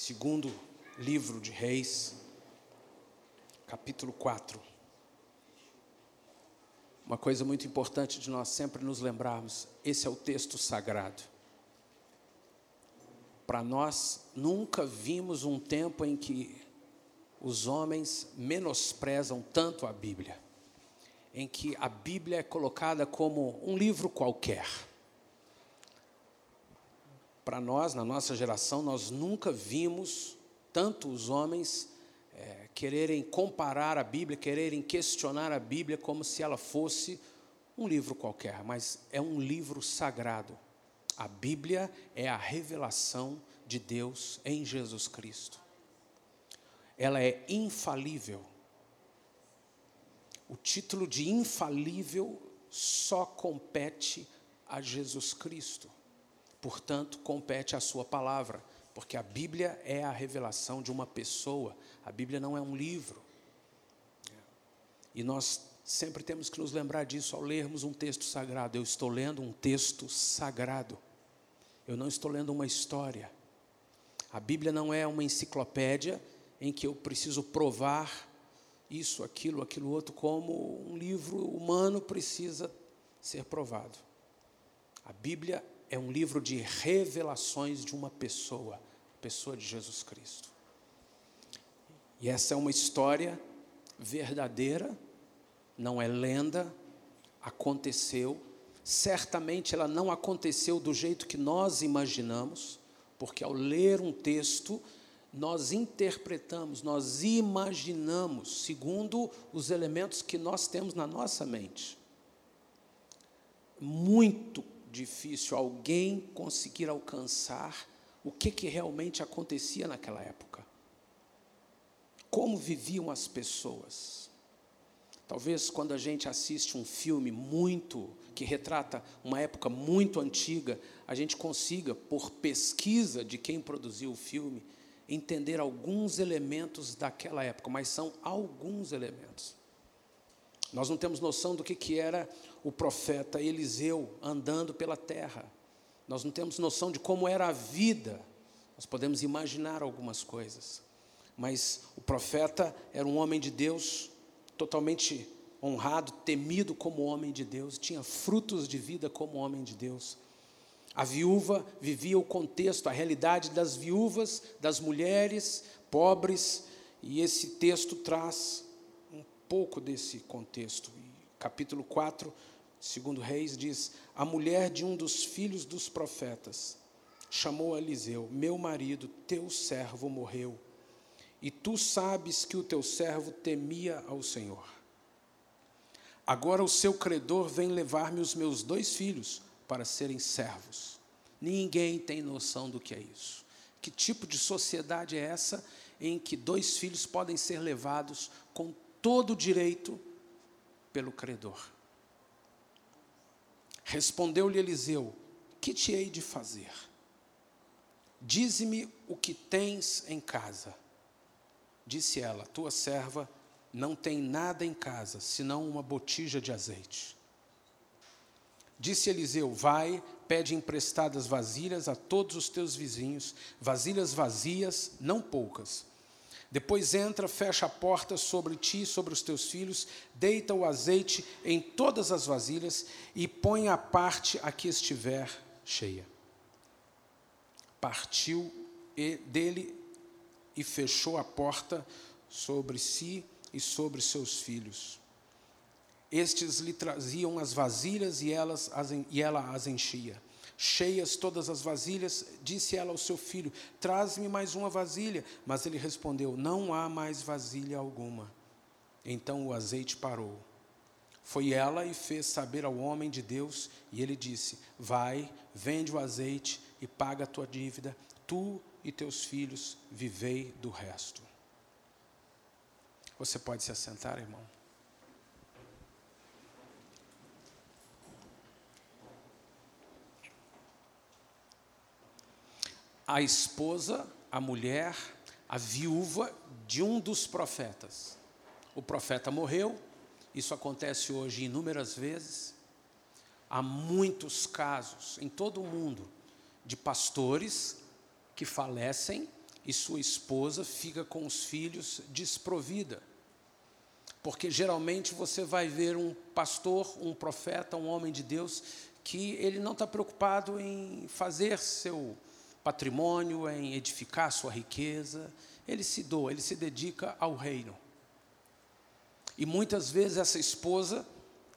Segundo livro de Reis, capítulo 4. Uma coisa muito importante de nós sempre nos lembrarmos, esse é o texto sagrado. Para nós, nunca vimos um tempo em que os homens menosprezam tanto a Bíblia, em que a Bíblia é colocada como um livro qualquer. Para nós, na nossa geração, nós nunca vimos tanto os homens quererem comparar a Bíblia, quererem questionar a Bíblia como se ela fosse um livro qualquer, mas é um livro sagrado. A Bíblia é a revelação de Deus em Jesus Cristo. Ela é infalível. O título de infalível só compete a Jesus Cristo. Portanto, compete à sua palavra, porque a Bíblia é a revelação de uma pessoa. A Bíblia não é um livro. E nós sempre temos que nos lembrar disso ao lermos um texto sagrado. Eu estou lendo um texto sagrado. Eu não estou lendo uma história. A Bíblia não é uma enciclopédia em que eu preciso provar isso, aquilo outro, como um livro humano precisa ser provado. A Bíblia é um livro de revelações de uma pessoa, a pessoa de Jesus Cristo. E essa é uma história verdadeira, não é lenda, aconteceu. Certamente ela não aconteceu do jeito que nós imaginamos, porque ao ler um texto, nós interpretamos, nós imaginamos, segundo os elementos que nós temos na nossa mente. Muito difícil alguém conseguir alcançar o que realmente acontecia naquela época. Como viviam as pessoas. Talvez quando a gente assiste um filme que retrata uma época muito antiga, a gente consiga, por pesquisa de quem produziu o filme, entender alguns elementos daquela época, mas são alguns elementos. Nós não temos noção do que era o profeta Eliseu andando pela terra. Nós não temos noção de como era a vida. Nós podemos imaginar algumas coisas. Mas o profeta era um homem de Deus, totalmente honrado, temido como homem de Deus, tinha frutos de vida como homem de Deus. A viúva vivia o contexto, a realidade das viúvas, das mulheres pobres, e esse texto traz um pouco desse contexto. Capítulo 4, segundo Reis, diz: a mulher de um dos filhos dos profetas chamou a Eliseu: meu marido, teu servo, morreu, e tu sabes que o teu servo temia ao Senhor. Agora o seu credor vem levar-me os meus 2 filhos para serem servos. Ninguém tem noção do que é isso. Que tipo de sociedade é essa em que 2 filhos podem ser levados com todo o direito pelo credor? Respondeu-lhe Eliseu: que te hei de fazer? Dize-me o que tens em casa. Disse ela: tua serva não tem nada em casa, senão uma botija de azeite. Disse Eliseu: vai, pede emprestadas vasilhas a todos os teus vizinhos, vasilhas vazias, não poucas. Depois entra, fecha a porta sobre ti e sobre os teus filhos, deita o azeite em todas as vasilhas e põe à parte a que estiver cheia. Partiu dele e fechou a porta sobre si e sobre seus filhos. Estes lhe traziam as vasilhas e ela as enchia. Cheias todas as vasilhas, disse ela ao seu filho: traz-me mais uma vasilha. Mas ele respondeu: não há mais vasilha alguma. Então o azeite parou. Foi ela e fez saber ao homem de Deus, e ele disse: vai, vende o azeite e paga a tua dívida, tu e teus filhos vivei do resto. Você pode se assentar, irmão? A esposa, a mulher, a viúva de um dos profetas. O profeta morreu, isso acontece hoje inúmeras vezes. Há muitos casos em todo o mundo de pastores que falecem e sua esposa fica com os filhos desprovida. Porque geralmente você vai ver um pastor, um profeta, um homem de Deus, que ele não está preocupado em fazer seu patrimônio, em edificar sua riqueza. Ele se doa, ele se dedica ao reino. E muitas vezes essa esposa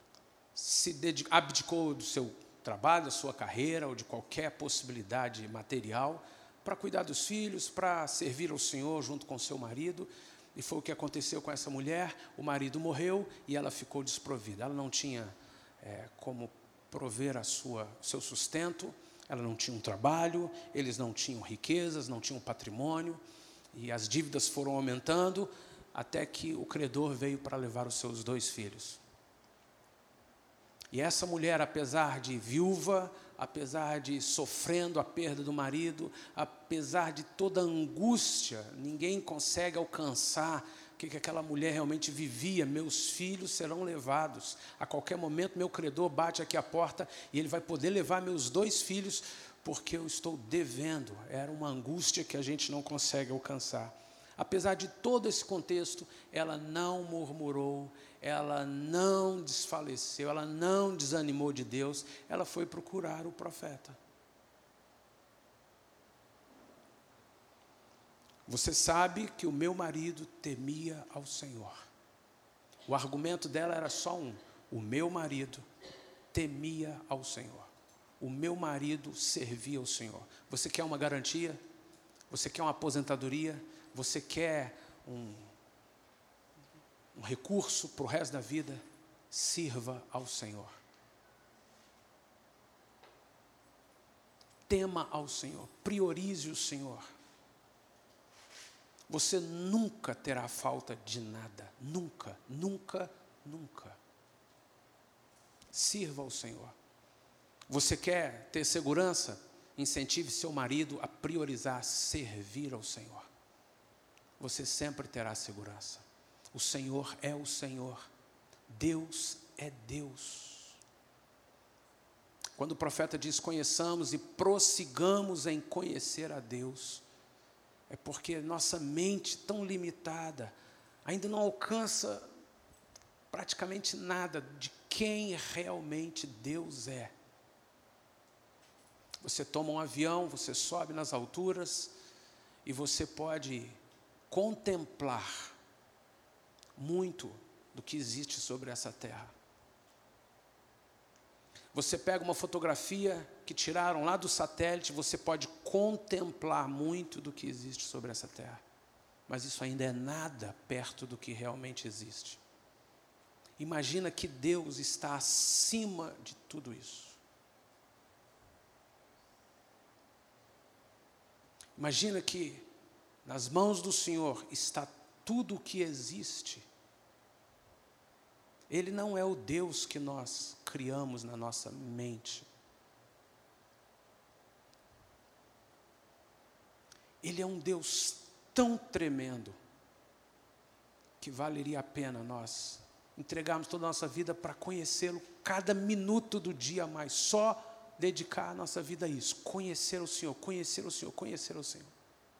abdicou do seu trabalho, da sua carreira, ou de qualquer possibilidade material, para cuidar dos filhos, para servir ao Senhor junto com seu marido. E foi o que aconteceu com essa mulher. O marido morreu e ela ficou desprovida. Ela não tinha como prover seu sustento, ela não tinha um trabalho, eles não tinham riquezas, não tinham patrimônio, e as dívidas foram aumentando, até que o credor veio para levar os seus 2 filhos. E essa mulher, apesar de viúva, apesar de sofrendo a perda do marido, apesar de toda a angústia, ninguém consegue alcançar o que aquela mulher realmente vivia. Meus filhos serão levados. A qualquer momento, meu credor bate aqui à porta e ele vai poder levar meus 2 filhos, porque eu estou devendo. Era uma angústia que a gente não consegue alcançar. Apesar de todo esse contexto, ela não murmurou, ela não desfaleceu, ela não desanimou de Deus, ela foi procurar o profeta. Você sabe que o meu marido temia ao Senhor. O argumento dela era só um: o meu marido temia ao Senhor. O meu marido servia ao Senhor. Você quer uma garantia? Você quer uma aposentadoria? Você quer um recurso para o resto da vida? Sirva ao Senhor. Tema ao Senhor. Priorize o Senhor. Você nunca terá falta de nada. Nunca, nunca, nunca. Sirva ao Senhor. Você quer ter segurança? Incentive seu marido a priorizar servir ao Senhor. Você sempre terá segurança. O Senhor é o Senhor. Deus é Deus. Quando o profeta diz: conheçamos e prossigamos em conhecer a Deus, é porque nossa mente tão limitada ainda não alcança praticamente nada de quem realmente Deus é. Você toma um avião, você sobe nas alturas e você pode contemplar muito do que existe sobre essa terra. Você pega uma fotografia que tiraram lá do satélite, você pode contemplar muito do que existe sobre essa terra. Mas isso ainda é nada perto do que realmente existe. Imagina que Deus está acima de tudo isso. Imagina que nas mãos do Senhor está tudo o que existe. Ele não é o Deus que nós criamos na nossa mente. Ele é um Deus tão tremendo que valeria a pena nós entregarmos toda a nossa vida para conhecê-lo cada minuto do dia a mais. Só dedicar a nossa vida a isso. Conhecer o Senhor, conhecer o Senhor, conhecer o Senhor.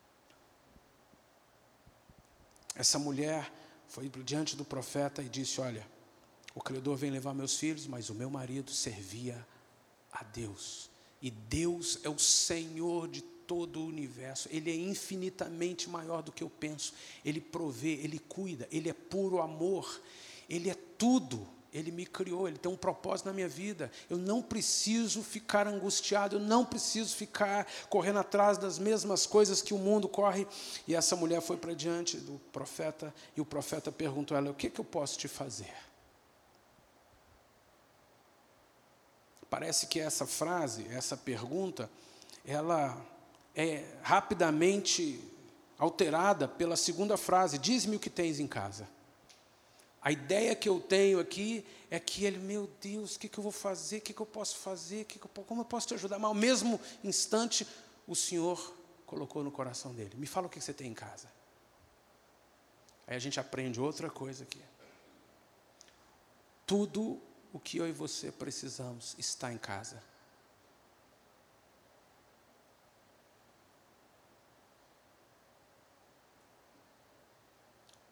Essa mulher foi diante do profeta e disse: olha, o credor vem levar meus filhos, mas o meu marido servia a Deus. E Deus é o Senhor de todo o universo. Ele é infinitamente maior do que eu penso. Ele provê, Ele cuida, Ele é puro amor. Ele é tudo. Ele me criou, Ele tem um propósito na minha vida. Eu não preciso ficar angustiado, eu não preciso ficar correndo atrás das mesmas coisas que o mundo corre. E essa mulher foi para diante do profeta, e o profeta perguntou a ela: o que eu posso te fazer? Parece que essa frase, essa pergunta, ela é rapidamente alterada pela segunda frase: diz-me o que tens em casa. A ideia que eu tenho aqui é que ele: meu Deus, o que eu vou fazer? O que eu posso fazer? Como eu posso te ajudar? Mas ao mesmo instante, o Senhor colocou no coração dele: me fala o que você tem em casa. Aí a gente aprende outra coisa aqui. Tudo o que eu e você precisamos está em casa.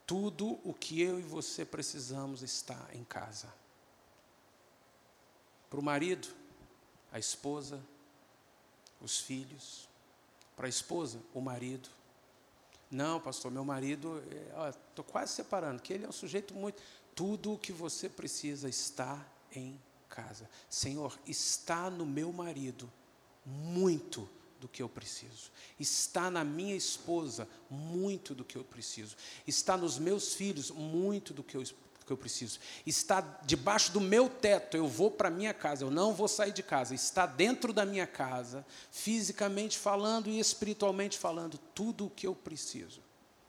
Tudo o que eu e você precisamos está em casa. Para o marido, a esposa, os filhos. Para a esposa, o marido. Não, pastor, meu marido, estou quase separando, que ele é um sujeito muito... Tudo o que você precisa está em casa. Senhor, está no meu marido muito do que eu preciso. Está na minha esposa muito do que eu preciso. Está nos meus filhos muito do que eu preciso. Está debaixo do meu teto, eu vou para a minha casa, eu não vou sair de casa. Está dentro da minha casa, fisicamente falando e espiritualmente falando, tudo o que eu preciso.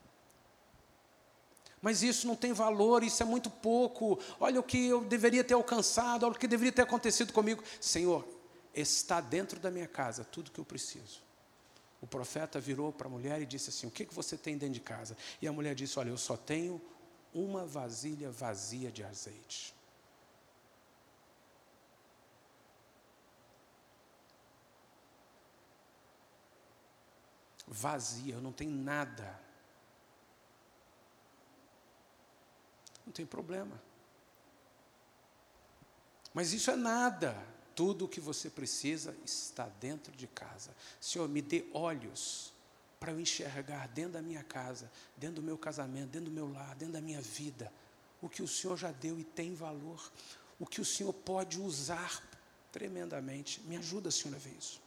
Mas isso não tem valor, isso é muito pouco. Olha o que eu deveria ter alcançado, olha o que deveria ter acontecido comigo. Senhor, está dentro da minha casa tudo que eu preciso. O profeta virou para a mulher e disse assim, o que você tem dentro de casa? E a mulher disse, olha, eu só tenho uma vasilha vazia de azeite. Vazia, eu não tenho nada. Não tem problema. Mas isso é nada. Tudo o que você precisa está dentro de casa. Senhor, me dê olhos para eu enxergar dentro da minha casa, dentro do meu casamento, dentro do meu lar, dentro da minha vida, o que o Senhor já deu e tem valor, o que o Senhor pode usar tremendamente. Me ajuda, Senhor, a ver isso.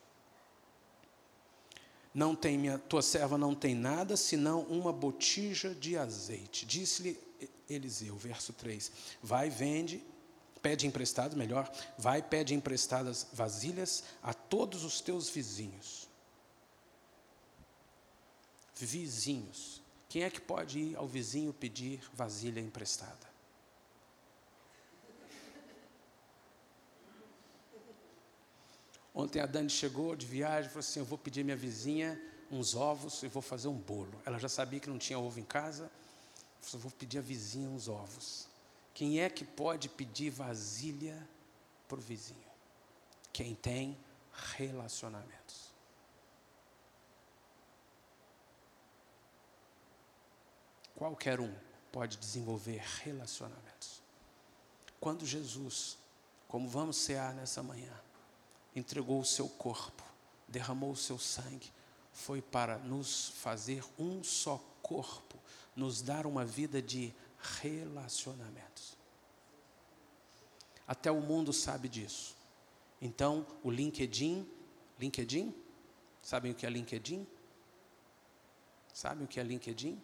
Não tem, tua serva não tem nada, senão uma botija de azeite. Disse-lhe Eliseu, verso 3, vai, vende, pede emprestado, melhor, vai, pede emprestadas vasilhas a todos os teus vizinhos. Vizinhos. Quem é que pode ir ao vizinho pedir vasilha emprestada? Ontem a Dani chegou de viagem e falou assim, eu vou pedir minha vizinha uns ovos e vou fazer um bolo. Ela já sabia que não tinha ovo em casa, eu vou pedir à vizinha uns ovos. Quem é que pode pedir vasilha para o vizinho? Quem tem relacionamentos. Qualquer um pode desenvolver relacionamentos. Quando Jesus, como vamos cear nessa manhã, entregou o seu corpo, derramou o seu sangue, foi para nos fazer um só corpo, nos dar uma vida de relacionamentos. Até o mundo sabe disso. Então, o LinkedIn, sabem o que é LinkedIn? Sabem o que é LinkedIn?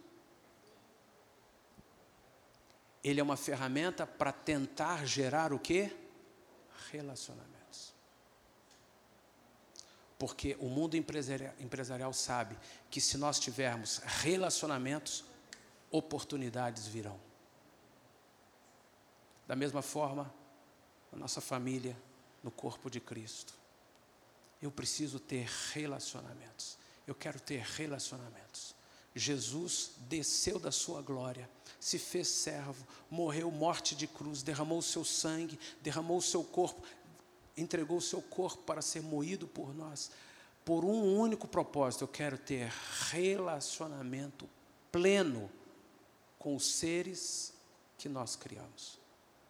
Ele é uma ferramenta para tentar gerar o quê? Relacionamentos. Porque o mundo empresarial sabe que se nós tivermos relacionamentos, oportunidades virão. Da mesma forma, na nossa família, no corpo de Cristo. Eu preciso ter relacionamentos. Eu quero ter relacionamentos. Jesus desceu da sua glória, se fez servo, morreu morte de cruz, derramou o seu sangue, derramou o seu corpo, entregou o seu corpo para ser moído por nós, por um único propósito. Eu quero ter relacionamento pleno com os seres que nós criamos.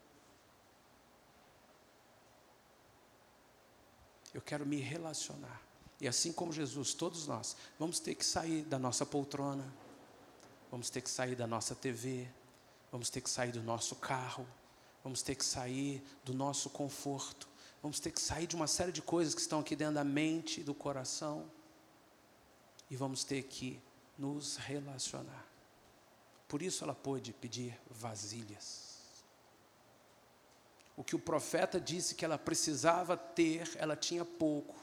Eu quero me relacionar. E assim como Jesus, todos nós, vamos ter que sair da nossa poltrona, vamos ter que sair da nossa TV, vamos ter que sair do nosso carro, vamos ter que sair do nosso conforto, vamos ter que sair de uma série de coisas que estão aqui dentro da mente e do coração, e vamos ter que nos relacionar. Por isso ela pôde pedir vasilhas. O que o profeta disse que ela precisava ter, ela tinha pouco.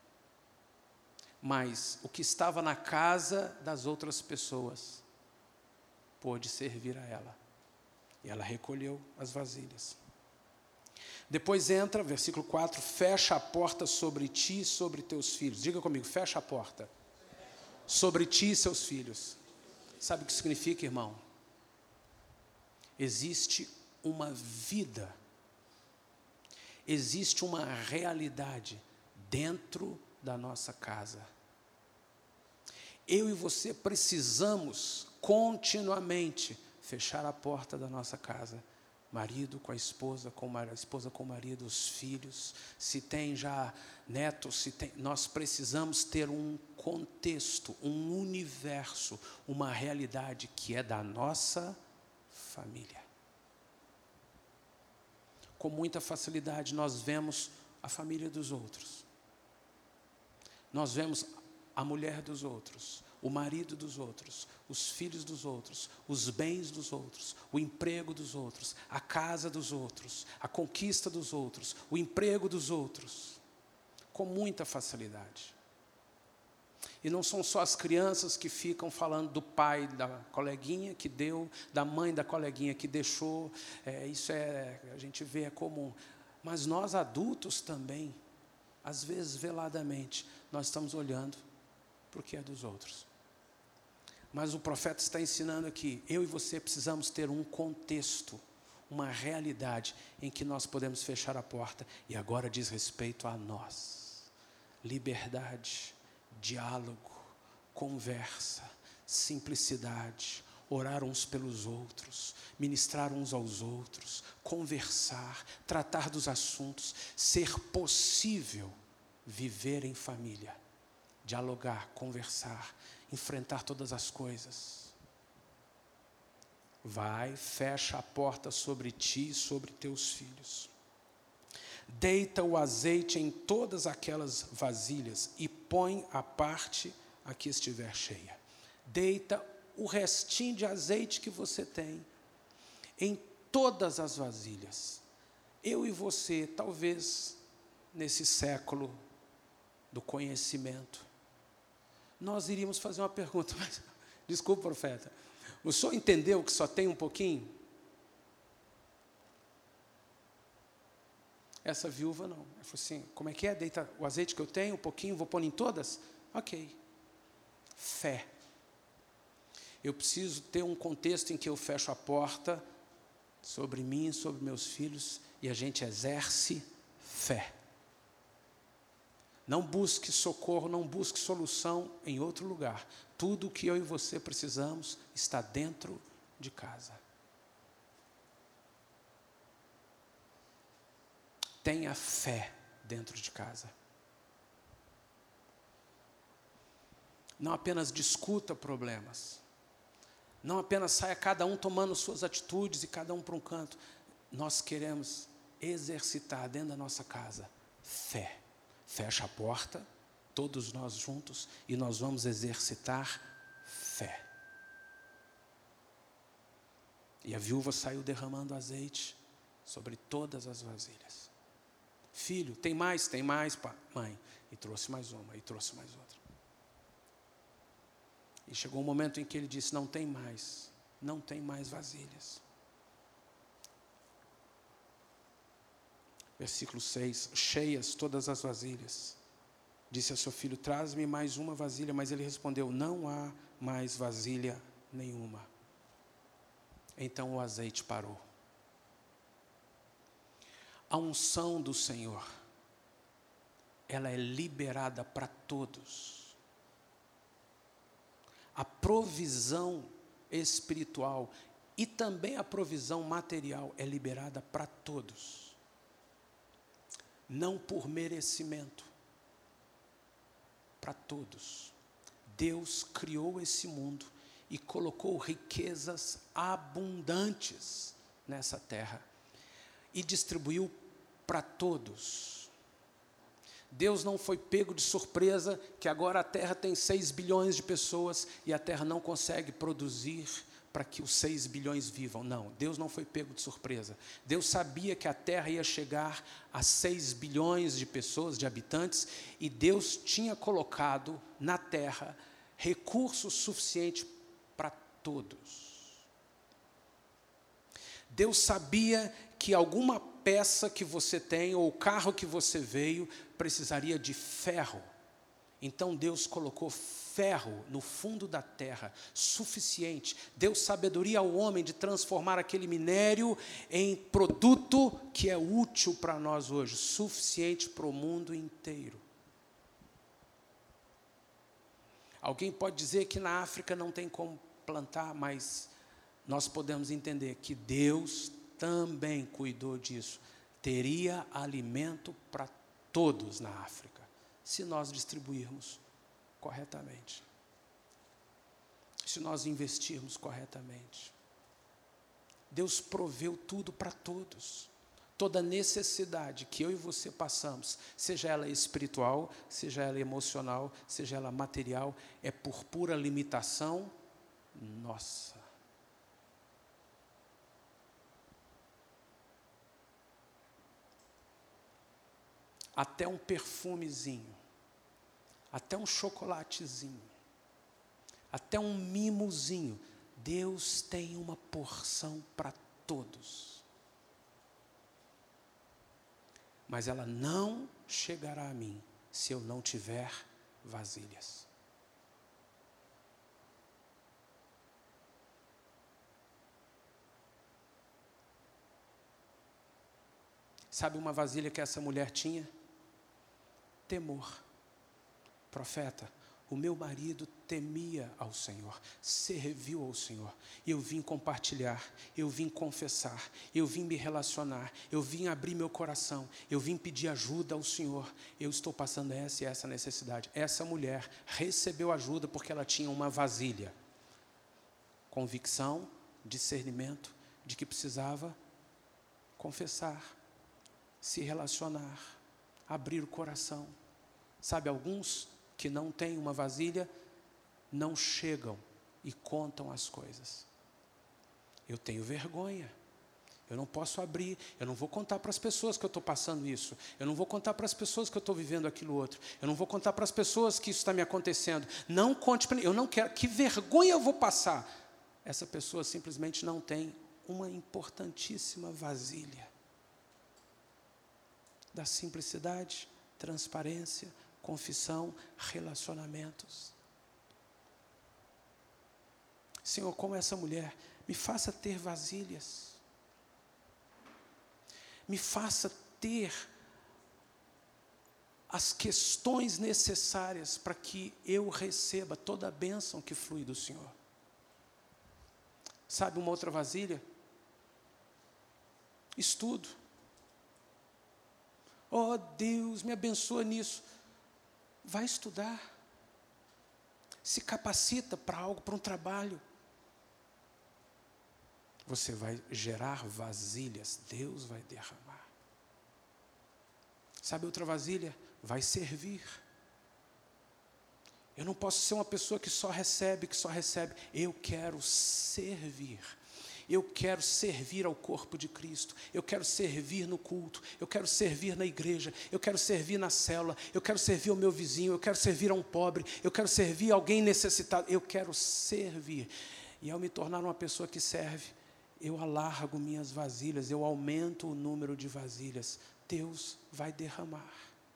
Mas o que estava na casa das outras pessoas pôde servir a ela. E ela recolheu as vasilhas. Depois entra, versículo 4, fecha a porta sobre ti e sobre teus filhos. Diga comigo, fecha a porta. Sobre ti e seus filhos. Sabe o que significa, irmão? Existe uma vida, existe uma realidade dentro da nossa casa. Eu e você precisamos continuamente fechar a porta da nossa casa, marido com a esposa com o marido, os filhos, se tem já netos, nós precisamos ter um contexto, um universo, uma realidade que é da nossa família. Com muita facilidade nós vemos a família dos outros. Nós vemos a mulher dos outros, o marido dos outros, os filhos dos outros, os bens dos outros, o emprego dos outros, a casa dos outros, a conquista dos outros, o emprego dos outros, com muita facilidade. E não são só as crianças que ficam falando do pai da coleguinha que deu, da mãe da coleguinha que deixou, a gente vê, é comum. Mas nós adultos também, às vezes veladamente, nós estamos olhando para o que é dos outros. Mas o profeta está ensinando aqui, eu e você precisamos ter um contexto, uma realidade em que nós podemos fechar a porta. E agora diz respeito a nós. Liberdade, diálogo, conversa, simplicidade, orar uns pelos outros, ministrar uns aos outros, conversar, tratar dos assuntos, ser possível viver em família, dialogar, conversar, enfrentar todas as coisas. Vai, fecha a porta sobre ti e sobre teus filhos. Deita o azeite em todas aquelas vasilhas e põe a parte a que estiver cheia. Deita o restinho de azeite que você tem em todas as vasilhas. Eu e você, talvez, nesse século do conhecimento, nós iríamos fazer uma pergunta, mas, desculpa, profeta, o senhor entendeu que só tem um pouquinho? Essa viúva não. Ela falou assim, como é que é? Deita o azeite que eu tenho, um pouquinho, vou pôr em todas? Ok. Fé. Eu preciso ter um contexto em que eu fecho a porta sobre mim, sobre meus filhos, e a gente exerce fé. Não busque socorro, não busque solução em outro lugar. Tudo o que eu e você precisamos está dentro de casa. Tenha fé dentro de casa. Não apenas discuta problemas. Não apenas saia cada um tomando suas atitudes e cada um para um canto. Nós queremos exercitar dentro da nossa casa fé. Fecha a porta, todos nós juntos, e nós vamos exercitar fé. E a viúva saiu derramando azeite sobre todas as vasilhas. Filho, tem mais? Tem mais, pai, mãe. E trouxe mais uma, e trouxe mais outra. E chegou um momento em que ele disse, não tem mais vasilhas. Versículo 6, cheias todas as vasilhas. Disse a seu filho, traz-me mais uma vasilha, mas ele respondeu, não há mais vasilha nenhuma. Então o azeite parou. A unção do Senhor, ela é liberada para todos. A provisão espiritual e também a provisão material é liberada para todos. Não por merecimento, para todos. Deus criou esse mundo e colocou riquezas abundantes nessa terra e distribuiu para todos. Deus não foi pego de surpresa que agora a terra tem 6 bilhões de pessoas e a terra não consegue produzir para que os 6 bilhões vivam. Não, Deus não foi pego de surpresa. Deus sabia que a terra ia chegar a 6 bilhões de pessoas, de habitantes, e Deus tinha colocado na terra recursos suficientes para todos. Deus sabia que alguma peça que você tem, ou o carro que você veio, precisaria de ferro. Então Deus colocou ferro no fundo da terra, suficiente. Deu sabedoria ao homem de transformar aquele minério em produto que é útil para nós hoje, suficiente para o mundo inteiro. Alguém pode dizer que na África não tem como plantar, mas nós podemos entender que Deus também cuidou disso. Teria alimento para todos na África, se nós distribuirmos corretamente, se nós investirmos corretamente. Deus proveu tudo para todos. Toda necessidade que eu e você passamos, seja ela espiritual, seja ela emocional, seja ela material, é por pura limitação nossa. Até um perfumezinho, até um chocolatezinho, até um mimozinho, Deus tem uma porção para todos. Mas ela não chegará a mim se eu não tiver vasilhas. Sabe uma vasilha que essa mulher tinha? Temor. Profeta, o meu marido temia ao Senhor, serviu ao Senhor. Eu vim compartilhar, eu vim confessar, eu vim me relacionar, eu vim abrir meu coração, eu vim pedir ajuda ao Senhor. Eu estou passando essa e essa necessidade. Essa mulher recebeu ajuda porque ela tinha uma vasilha. Convicção, discernimento de que precisava confessar, se relacionar, abrir o coração. Sabe, alguns que não têm uma vasilha, não chegam e contam as coisas. Eu tenho vergonha, eu não posso abrir, eu não vou contar para as pessoas que eu estou passando isso, eu não vou contar para as pessoas que eu estou vivendo aquilo outro, eu não vou contar para as pessoas que isso está me acontecendo. Não conte para mim, eu não quero, que vergonha eu vou passar. Essa pessoa simplesmente não tem uma importantíssima vasilha da simplicidade, transparência, confissão, relacionamentos. Senhor, como essa mulher, me faça ter vasilhas. Me faça ter as questões necessárias para que eu receba toda a bênção que flui do Senhor. Sabe uma outra vasilha? Estudo. Oh Deus, me abençoa nisso. Vai estudar. Se capacita para algo, para um trabalho. Você vai gerar vasilhas, Deus vai derramar. Sabe outra vasilha? Vai servir. Eu não posso ser uma pessoa que só recebe, Eu quero servir. Eu quero servir ao corpo de Cristo, eu quero servir no culto, eu quero servir na igreja, eu quero servir na célula, eu quero servir ao meu vizinho, eu quero servir a um pobre, eu quero servir a alguém necessitado, eu quero servir. E ao me tornar uma pessoa que serve, eu alargo minhas vasilhas, eu aumento o número de vasilhas. Deus vai derramar.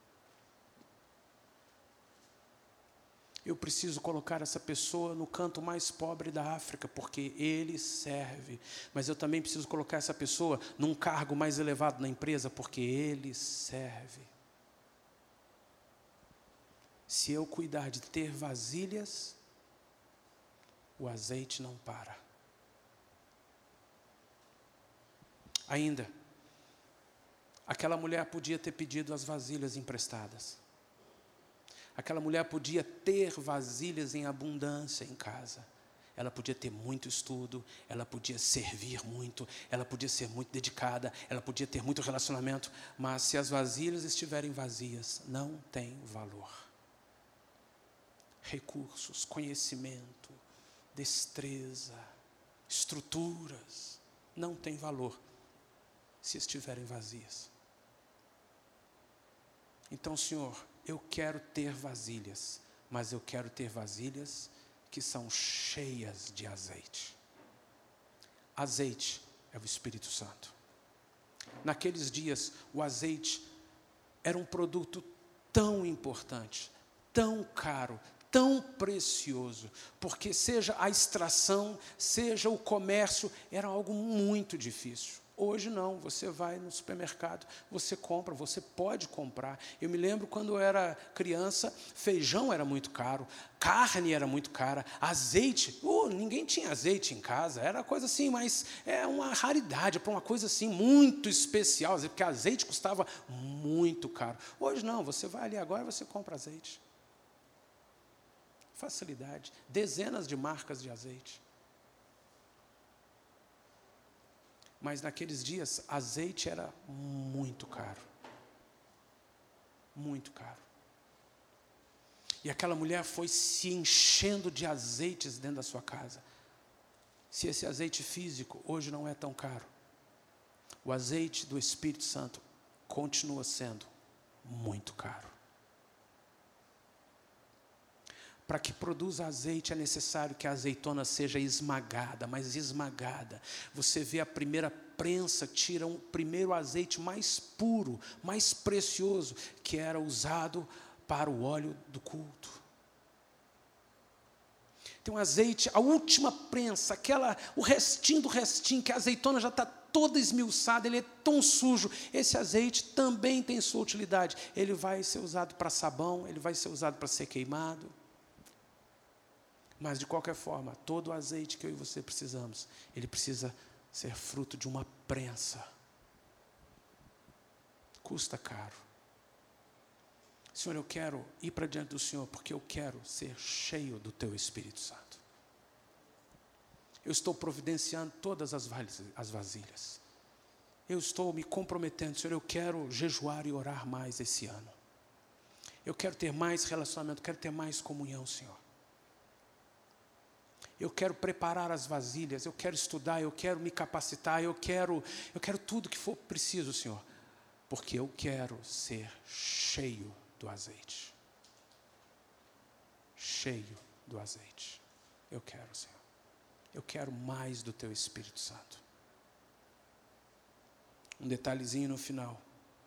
Eu preciso colocar essa pessoa no canto mais pobre da África, porque ele serve. Mas eu também preciso colocar essa pessoa num cargo mais elevado na empresa, porque ele serve. Se eu cuidar de ter vasilhas, o azeite não para. Ainda, aquela mulher podia ter pedido as vasilhas emprestadas. Aquela mulher podia ter vasilhas em abundância em casa. Ela podia ter muito estudo, ela podia servir muito, ela podia ser muito dedicada, ela podia ter muito relacionamento, mas se as vasilhas estiverem vazias, não tem valor. Recursos, conhecimento, destreza, estruturas, não tem valor se estiverem vazias. Então, Senhor, eu quero ter vasilhas, mas eu quero ter vasilhas que são cheias de azeite. Azeite é o Espírito Santo. Naqueles dias, o azeite era um produto tão importante, tão caro, tão precioso, porque seja a extração, seja o comércio, era algo muito difícil. Hoje não, você vai no supermercado, você compra, você pode comprar. Eu me lembro quando eu era criança, feijão era muito caro, carne era muito cara, azeite, ninguém tinha azeite em casa, era coisa assim, mas é uma raridade, para uma coisa assim muito especial, porque azeite custava muito caro. Hoje não, você vai ali agora e você compra azeite. Facilidade, dezenas de marcas de azeite. Mas naqueles dias, azeite era muito caro. Muito caro. E aquela mulher foi se enchendo de azeites dentro da sua casa. Se esse azeite físico hoje não é tão caro, o azeite do Espírito Santo continua sendo muito caro. Para que produza azeite é necessário que a azeitona seja esmagada, mas esmagada. Você vê a primeira prensa, tira o primeiro azeite mais puro, mais precioso, que era usado para o óleo do culto. Tem um azeite, a última prensa, o restinho do restinho, que a azeitona já está toda esmiuçada, ele é tão sujo. Esse azeite também tem sua utilidade. Ele vai ser usado para sabão, ele vai ser usado para ser queimado. Mas, de qualquer forma, todo o azeite que eu e você precisamos, ele precisa ser fruto de uma prensa. Custa caro. Senhor, eu quero ir para diante do Senhor, porque eu quero ser cheio do Teu Espírito Santo. Eu estou providenciando todas as vasilhas. Eu estou me comprometendo, Senhor, eu quero jejuar e orar mais esse ano. Eu quero ter mais relacionamento, quero ter mais comunhão, Senhor. Eu quero preparar as vasilhas, eu quero estudar, eu quero me capacitar, eu quero tudo que for preciso, Senhor, porque eu quero ser cheio do azeite. Cheio do azeite. Eu quero, Senhor. Eu quero mais do Teu Espírito Santo. Um detalhezinho no final.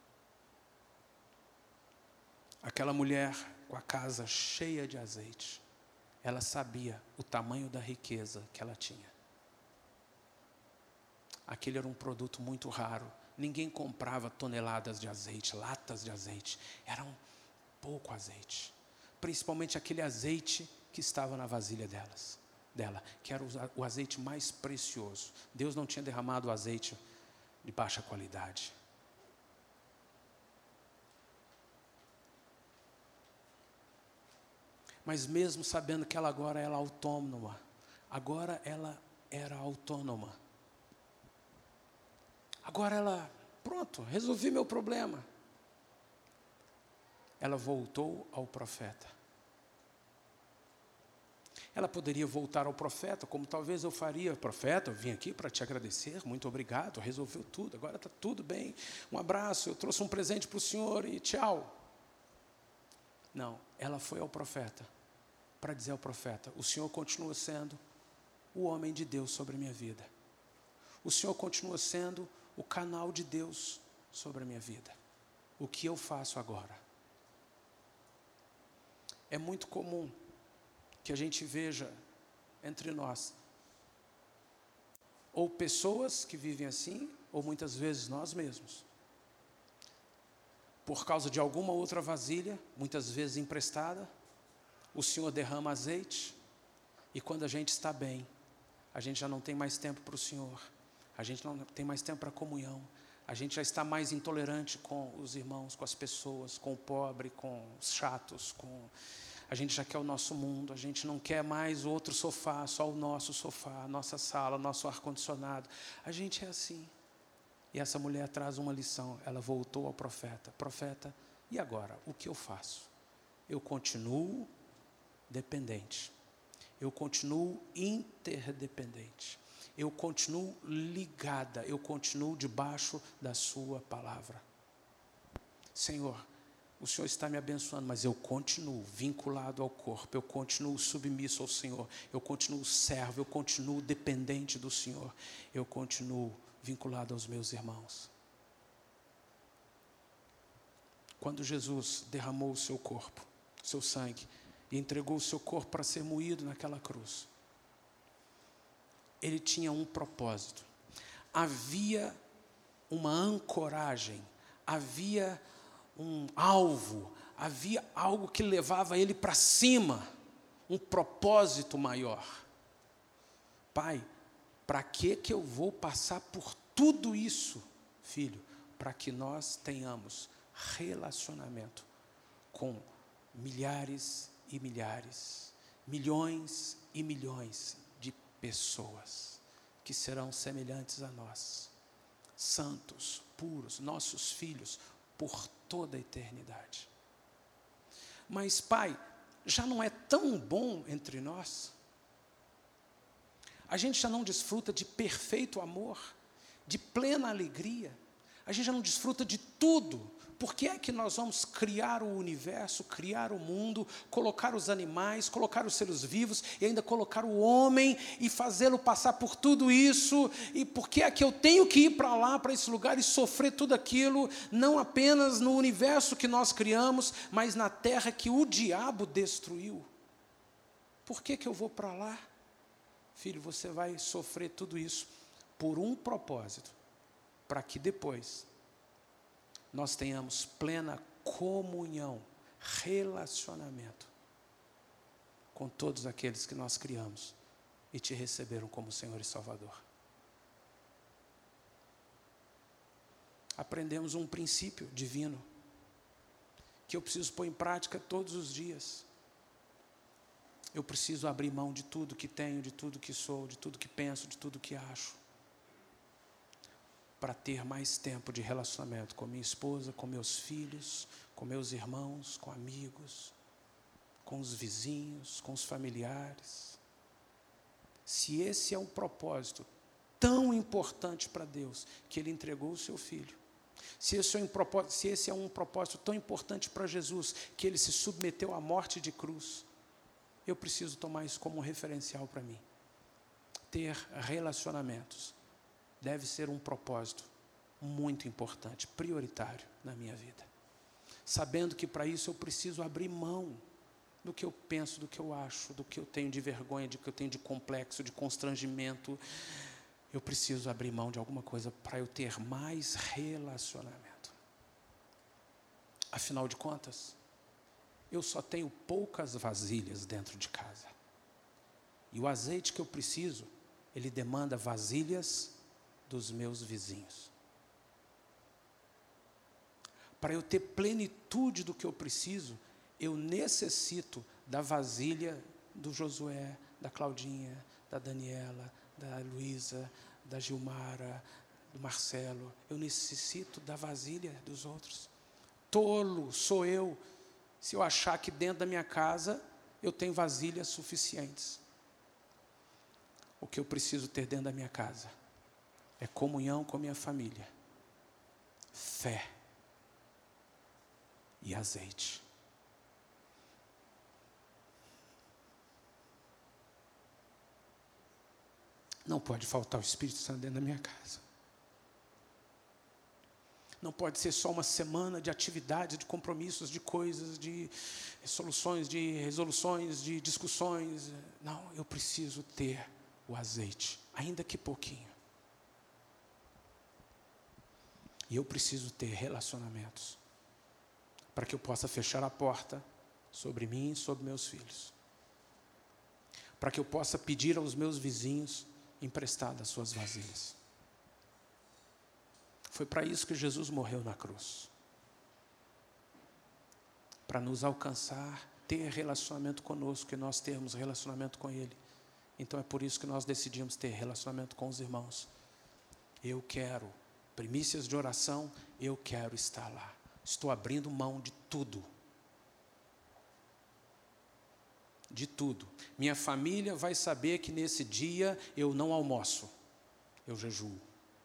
Aquela mulher com a casa cheia de azeite, ela sabia o tamanho da riqueza que ela tinha. Aquele era um produto muito raro. Ninguém comprava toneladas de azeite, latas de azeite. Era um pouco azeite. Principalmente aquele azeite que estava na vasilha dela, que era o azeite mais precioso. Deus não tinha derramado o azeite de baixa qualidade. Mas mesmo sabendo que ela agora era autônoma, agora ela era autônoma. Agora ela, pronto, resolvi meu problema. Ela voltou ao profeta. Ela poderia voltar ao profeta, como talvez eu faria. Profeta, eu vim aqui para te agradecer, muito obrigado, resolveu tudo, agora está tudo bem. Um abraço, eu trouxe um presente para o senhor e tchau. Não, ela foi ao profeta, para dizer ao profeta, o Senhor continua sendo o homem de Deus sobre a minha vida. O Senhor continua sendo o canal de Deus sobre a minha vida. O que eu faço agora? É muito comum que a gente veja entre nós, ou pessoas que vivem assim, ou muitas vezes nós mesmos. Por causa de alguma outra vasilha, muitas vezes emprestada, o Senhor derrama azeite, e quando a gente está bem, a gente já não tem mais tempo para o Senhor, a gente não tem mais tempo para comunhão, a gente já está mais intolerante com os irmãos, com as pessoas, com o pobre, com os chatos, a gente já quer o nosso mundo, a gente não quer mais outro sofá, só o nosso sofá, a nossa sala, nosso ar-condicionado. A gente é assim. E essa mulher traz uma lição, ela voltou ao profeta. Profeta, e agora? O que eu faço? Eu continuo dependente. Eu continuo interdependente. Eu continuo ligada. Eu continuo debaixo da sua palavra. Senhor, o Senhor está me abençoando, mas eu continuo vinculado ao corpo. Eu continuo submisso ao Senhor. Eu continuo servo. Eu continuo dependente do Senhor. Eu continuo vinculado aos meus irmãos. Quando Jesus derramou o seu corpo, seu sangue, e entregou o seu corpo para ser moído naquela cruz, ele tinha um propósito. Havia uma ancoragem, havia um alvo, havia algo que levava ele para cima, um propósito maior. Pai, para que eu vou passar por tudo isso, filho? Para que nós tenhamos relacionamento com milhares e milhares, milhões e milhões de pessoas que serão semelhantes a nós, santos, puros, nossos filhos, por toda a eternidade. Mas, Pai, já não é tão bom entre nós? A gente já não desfruta de perfeito amor, de plena alegria, a gente já não desfruta de tudo. Por que é que nós vamos criar o universo, criar o mundo, colocar os animais, colocar os seres vivos e ainda colocar o homem e fazê-lo passar por tudo isso? E por que é que eu tenho que ir para lá, para esse lugar e sofrer tudo aquilo, não apenas no universo que nós criamos, mas na terra que o diabo destruiu? Por que eu vou para lá? Filho, você vai sofrer tudo isso por um propósito, para que depois nós tenhamos plena comunhão, relacionamento com todos aqueles que nós criamos e te receberam como Senhor e Salvador. Aprendemos um princípio divino que eu preciso pôr em prática todos os dias. Eu preciso abrir mão de tudo que tenho, de tudo que sou, de tudo que penso, de tudo que acho, para ter mais tempo de relacionamento com minha esposa, com meus filhos, com meus irmãos, com amigos, com os vizinhos, com os familiares. Se esse é um propósito tão importante para Deus, que Ele entregou o seu Filho, se esse é um propósito tão importante para Jesus, que Ele se submeteu à morte de cruz, eu preciso tomar isso como um referencial para mim. Ter relacionamentos deve ser um propósito muito importante, prioritário na minha vida. Sabendo que para isso eu preciso abrir mão do que eu penso, do que eu acho, do que eu tenho de vergonha, do que eu tenho de complexo, de constrangimento. Eu preciso abrir mão de alguma coisa para eu ter mais relacionamento. Afinal de contas, eu só tenho poucas vasilhas dentro de casa. E o azeite que eu preciso, ele demanda vasilhas dos meus vizinhos. Para eu ter plenitude do que eu preciso, eu necessito da vasilha do Josué, da Claudinha, da Daniela, da Luísa, da Gilmara, do Marcelo. Eu necessito da vasilha dos outros. Tolo sou eu se eu achar que dentro da minha casa eu tenho vasilhas suficientes. O que eu preciso ter dentro da minha casa é comunhão com a minha família, fé e azeite. Não pode faltar o Espírito Santo dentro da minha casa. Não pode ser só uma semana de atividades, de compromissos, de coisas, de soluções, de resoluções, de discussões. Não, eu preciso ter o azeite, ainda que pouquinho. E eu preciso ter relacionamentos para que eu possa fechar a porta sobre mim e sobre meus filhos. Para que eu possa pedir aos meus vizinhos emprestadas as suas vasilhas. Foi para isso que Jesus morreu na cruz. Para nos alcançar, ter relacionamento conosco e nós termos relacionamento com Ele. Então é por isso que nós decidimos ter relacionamento com os irmãos. Eu quero primícias de oração, eu quero estar lá. Estou abrindo mão de tudo. De tudo. Minha família vai saber que nesse dia eu não almoço, eu jejuo.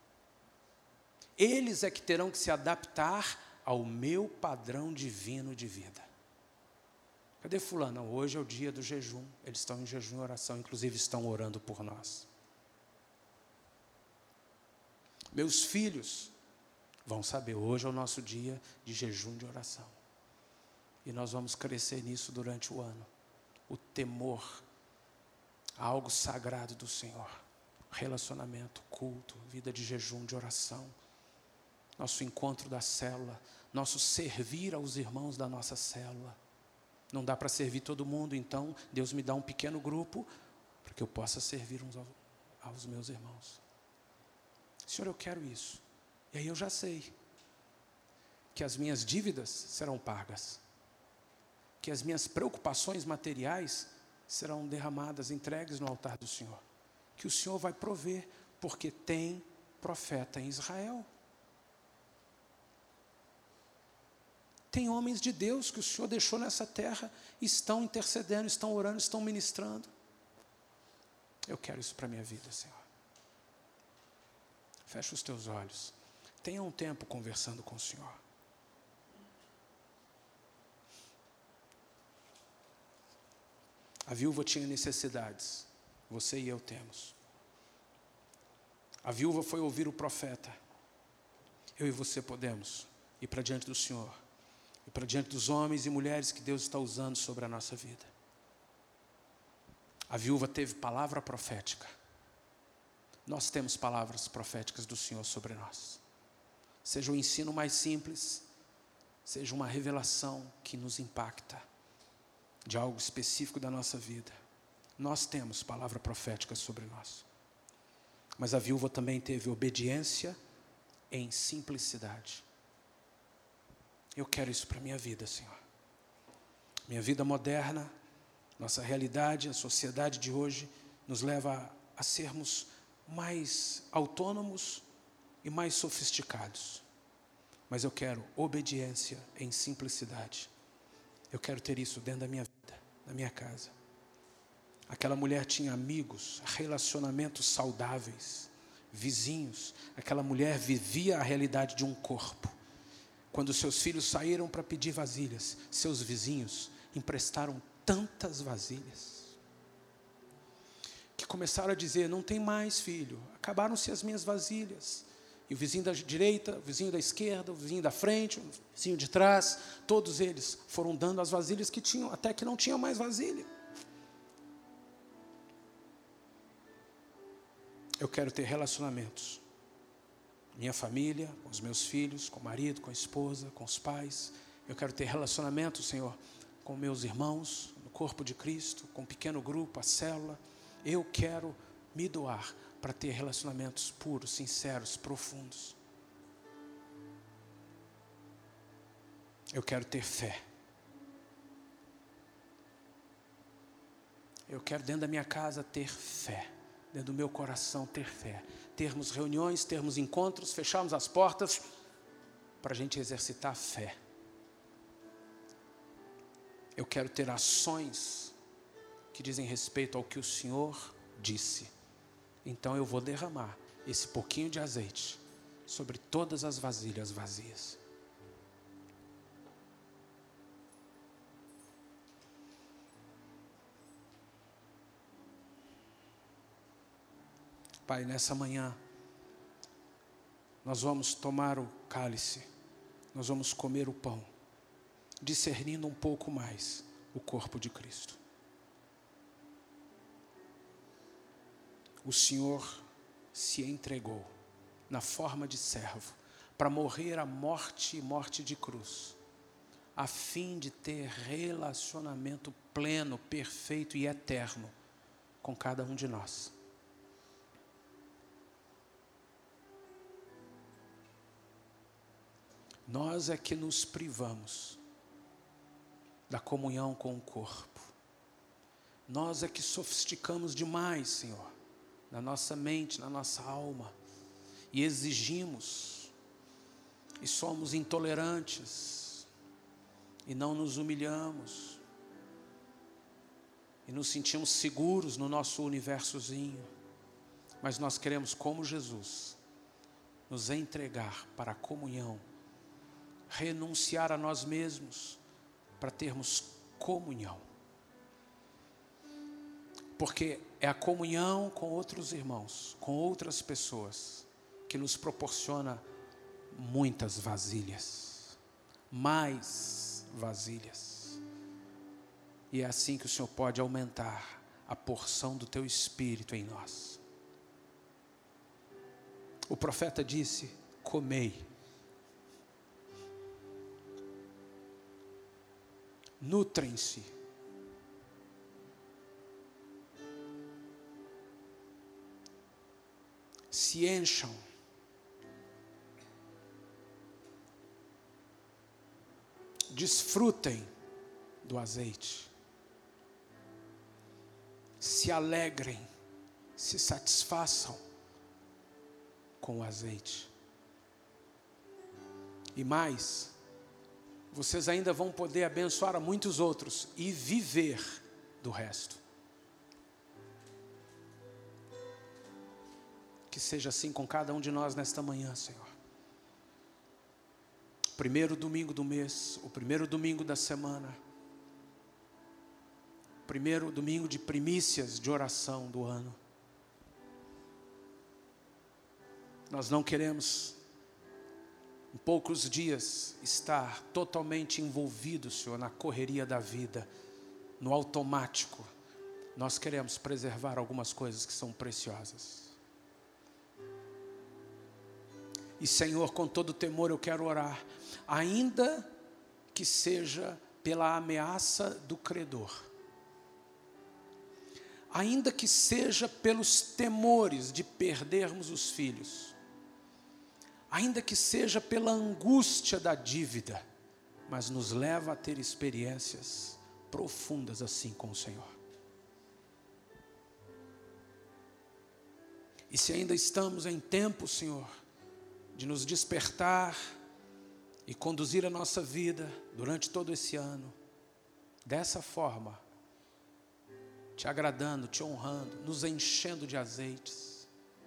Eles é que terão que se adaptar ao meu padrão divino de vida. Cadê fulano? Não, hoje é o dia do jejum. Eles estão em jejum e oração, inclusive estão orando por nós. Meus filhos vão saber, hoje é o nosso dia de jejum de oração. E nós vamos crescer nisso durante o ano. O temor a algo sagrado do Senhor. Relacionamento, culto, vida de jejum, de oração. nosso encontro da célula, nosso servir aos irmãos da nossa célula. Não dá para servir todo mundo, então Deus me dá um pequeno grupo para que eu possa servir uns aos meus irmãos. Senhor, eu quero isso. E aí eu já sei que as minhas dívidas serão pagas, que as minhas preocupações materiais serão derramadas, entregues no altar do Senhor, que o Senhor vai prover, porque tem profeta em Israel. Tem homens de Deus que o Senhor deixou nessa terra, estão intercedendo, estão orando, estão ministrando. Eu quero isso para a minha vida, Senhor. Fecha os teus olhos. Tenha um tempo conversando com o Senhor. A viúva tinha necessidades, você e eu temos. A viúva foi ouvir o profeta. Eu e você podemos ir para diante do Senhor, ir para diante dos homens e mulheres que Deus está usando sobre a nossa vida. A viúva teve palavra profética. Nós temos palavras proféticas do Senhor sobre nós. Seja um ensino mais simples, seja uma revelação que nos impacta de algo específico da nossa vida. Nós temos palavra profética sobre nós. Mas a viúva também teve obediência em simplicidade. Eu quero isso para a minha vida, Senhor. Minha vida moderna, nossa realidade, a sociedade de hoje, nos leva a sermos mais autônomos e mais sofisticados. Mas eu quero obediência em simplicidade. Eu quero ter isso dentro da minha vida, na minha casa. Aquela mulher tinha amigos, relacionamentos saudáveis, vizinhos. Aquela mulher vivia a realidade de um corpo. Quando seus filhos saíram para pedir vasilhas, seus vizinhos emprestaram tantas vasilhas, que começaram a dizer: não tem mais, filho, acabaram-se as minhas vasilhas. E o vizinho da direita, o vizinho da esquerda, o vizinho da frente, o vizinho de trás, todos eles foram dando as vasilhas que tinham, até que não tinha mais vasilha. Eu quero ter relacionamentos. Minha família, com os meus filhos, com o marido, com a esposa, com os pais. Eu quero ter relacionamentos, Senhor, com meus irmãos, no corpo de Cristo, com um pequeno grupo, a célula. Eu quero me doar para ter relacionamentos puros, sinceros, profundos. Eu quero ter fé. Eu quero dentro da minha casa ter fé. Dentro do meu coração ter fé. Termos reuniões, termos encontros, fecharmos as portas para a gente exercitar a fé. Eu quero ter ações que dizem respeito ao que o Senhor disse. Então eu vou derramar esse pouquinho de azeite sobre todas as vasilhas vazias. Pai, nessa manhã, nós vamos tomar o cálice, nós vamos comer o pão, discernindo um pouco mais o corpo de Cristo. O Senhor se entregou na forma de servo para morrer a morte e morte de cruz, a fim de ter relacionamento pleno, perfeito e eterno com cada um de nós. Nós é que nos privamos da comunhão com o corpo. Nós é que sofisticamos demais, Senhor, na nossa mente, na nossa alma, e exigimos, e somos intolerantes, e não nos humilhamos, e nos sentimos seguros no nosso universozinho, mas nós queremos, como Jesus, nos entregar para a comunhão, renunciar a nós mesmos para termos comunhão. Porque é a comunhão com outros irmãos, com outras pessoas, que nos proporciona muitas vasilhas, mais vasilhas. E é assim que o Senhor pode aumentar a porção do Teu Espírito em nós. O profeta disse: comei nutrem-se. Se encham. Desfrutem do azeite. Se alegrem, se satisfaçam com o azeite. E mais, vocês ainda vão poder abençoar a muitos outros e viver do resto. Que seja assim com cada um de nós nesta manhã, Senhor. Primeiro domingo do mês, o primeiro domingo da semana, primeiro domingo de primícias de oração do ano. Nós não queremos, em poucos dias, estar totalmente envolvidos, Senhor, na correria da vida, no automático. Nós queremos preservar algumas coisas que são preciosas. E, Senhor, com todo temor eu quero orar, ainda que seja pela ameaça do credor, ainda que seja pelos temores de perdermos os filhos, ainda que seja pela angústia da dívida, mas nos leva a ter experiências profundas assim com o Senhor. E se ainda estamos em tempo, Senhor, de nos despertar e conduzir a nossa vida durante todo esse ano, dessa forma, te agradando, te honrando, nos enchendo de azeites,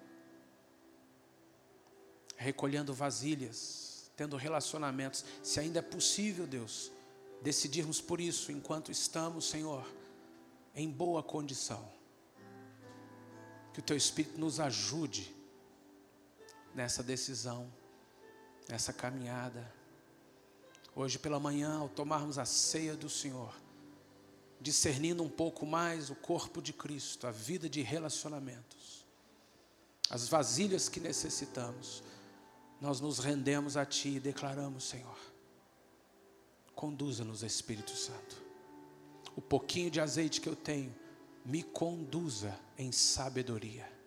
recolhendo vasilhas, tendo relacionamentos. Se ainda é possível, Deus, decidirmos por isso enquanto estamos, Senhor, em boa condição. Que o Teu Espírito nos ajude nessa decisão, nessa caminhada. Hoje pela manhã, ao tomarmos a ceia do Senhor, discernindo um pouco mais o corpo de Cristo, a vida de relacionamentos, as vasilhas que necessitamos, nós nos rendemos a Ti e declaramos, Senhor, conduza-nos, Espírito Santo. O pouquinho de azeite que eu tenho, me conduza em sabedoria.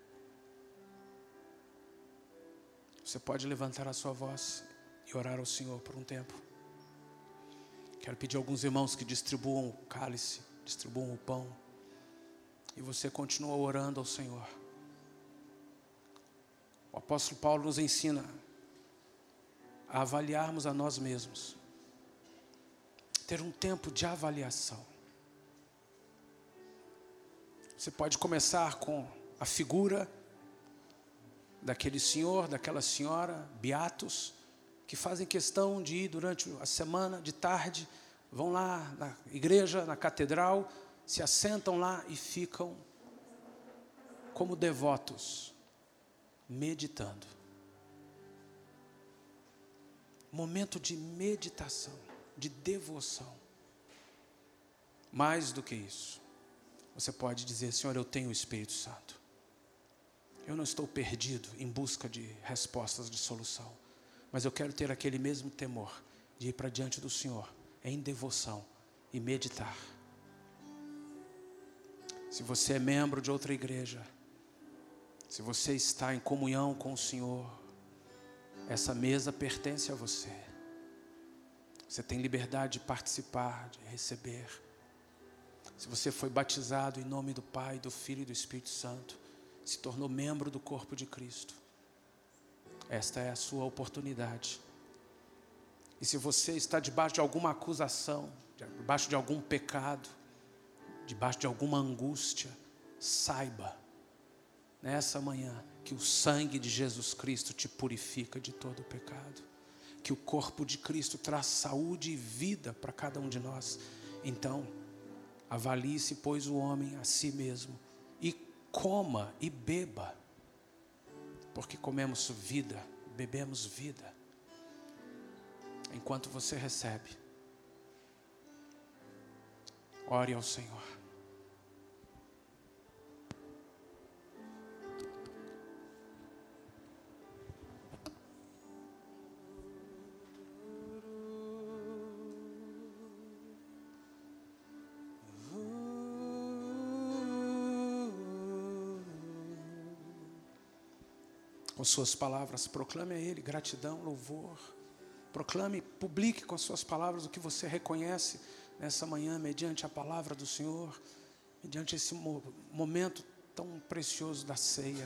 Você pode levantar a sua voz e orar ao Senhor por um tempo. Quero pedir a alguns irmãos que distribuam o cálice, distribuam o pão. E você continua orando ao Senhor. O apóstolo Paulo nos ensina a avaliarmos a nós mesmos. Ter um tempo de avaliação. Você pode começar com a figura daquele senhor, daquela senhora, beatos, que fazem questão de ir durante a semana, de tarde, vão lá na igreja, na catedral, se assentam lá e ficam como devotos, meditando. Momento de meditação, de devoção. Mais do que isso, você pode dizer, Senhor, eu tenho o Espírito Santo. Eu não estou perdido em busca de respostas de solução, mas eu quero ter aquele mesmo temor de ir para diante do Senhor em devoção e meditar. Se você é membro de outra igreja, se você está em comunhão com o Senhor, essa mesa pertence a você. Você tem liberdade de participar, de receber. Se você foi batizado em nome do Pai, do Filho e do Espírito Santo, se tornou membro do corpo de Cristo, esta é a sua oportunidade. E se você está debaixo de alguma acusação, debaixo de algum pecado, debaixo de alguma angústia, saiba, nessa manhã, que o sangue de Jesus Cristo te purifica de todo o pecado, que o corpo de Cristo traz saúde e vida para cada um de nós. Então, avalie-se, pois, o homem a si mesmo, e coma e beba, porque comemos vida, bebemos vida, enquanto você recebe. Ore ao Senhor. com suas palavras, proclame a Ele gratidão, louvor. Proclame, publique com as suas palavras o que você reconhece nessa manhã, mediante a palavra do Senhor, mediante esse momento tão precioso da ceia.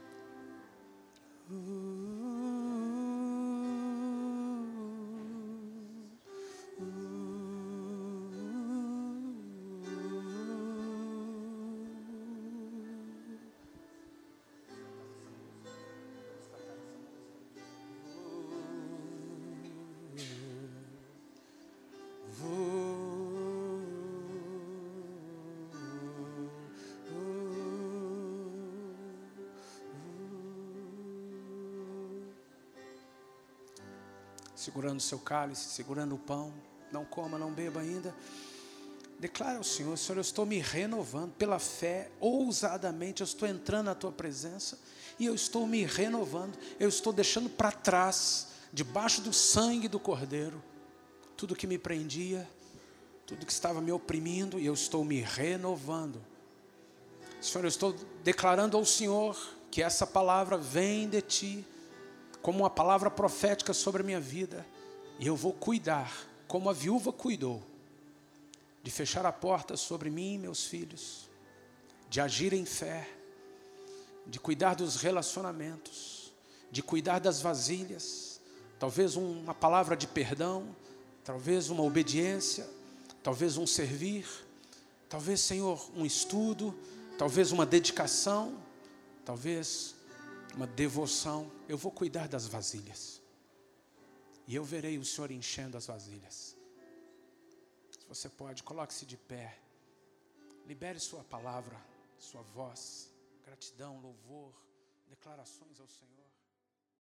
Segurando o seu cálice, segurando o pão, não coma, não beba ainda. Declara ao Senhor: Senhor, eu estou me renovando pela fé, ousadamente, eu estou entrando na Tua presença e eu estou me renovando, eu estou deixando para trás, debaixo do sangue do Cordeiro, tudo que me prendia, tudo que estava me oprimindo, e eu estou me renovando. Senhor, eu estou declarando ao Senhor que essa palavra vem de Ti, como uma palavra profética sobre a minha vida, e eu vou cuidar, como a viúva cuidou, de fechar a porta sobre mim e meus filhos, de agir em fé, de cuidar dos relacionamentos, de cuidar das vasilhas, talvez uma palavra de perdão, talvez uma obediência, talvez um servir, talvez, Senhor, um estudo, talvez uma dedicação, talvez uma devoção. Eu vou cuidar das vasilhas. E eu verei o Senhor enchendo as vasilhas. Se você pode, coloque-se de pé. Libere sua palavra, sua voz, gratidão, louvor, declarações ao Senhor.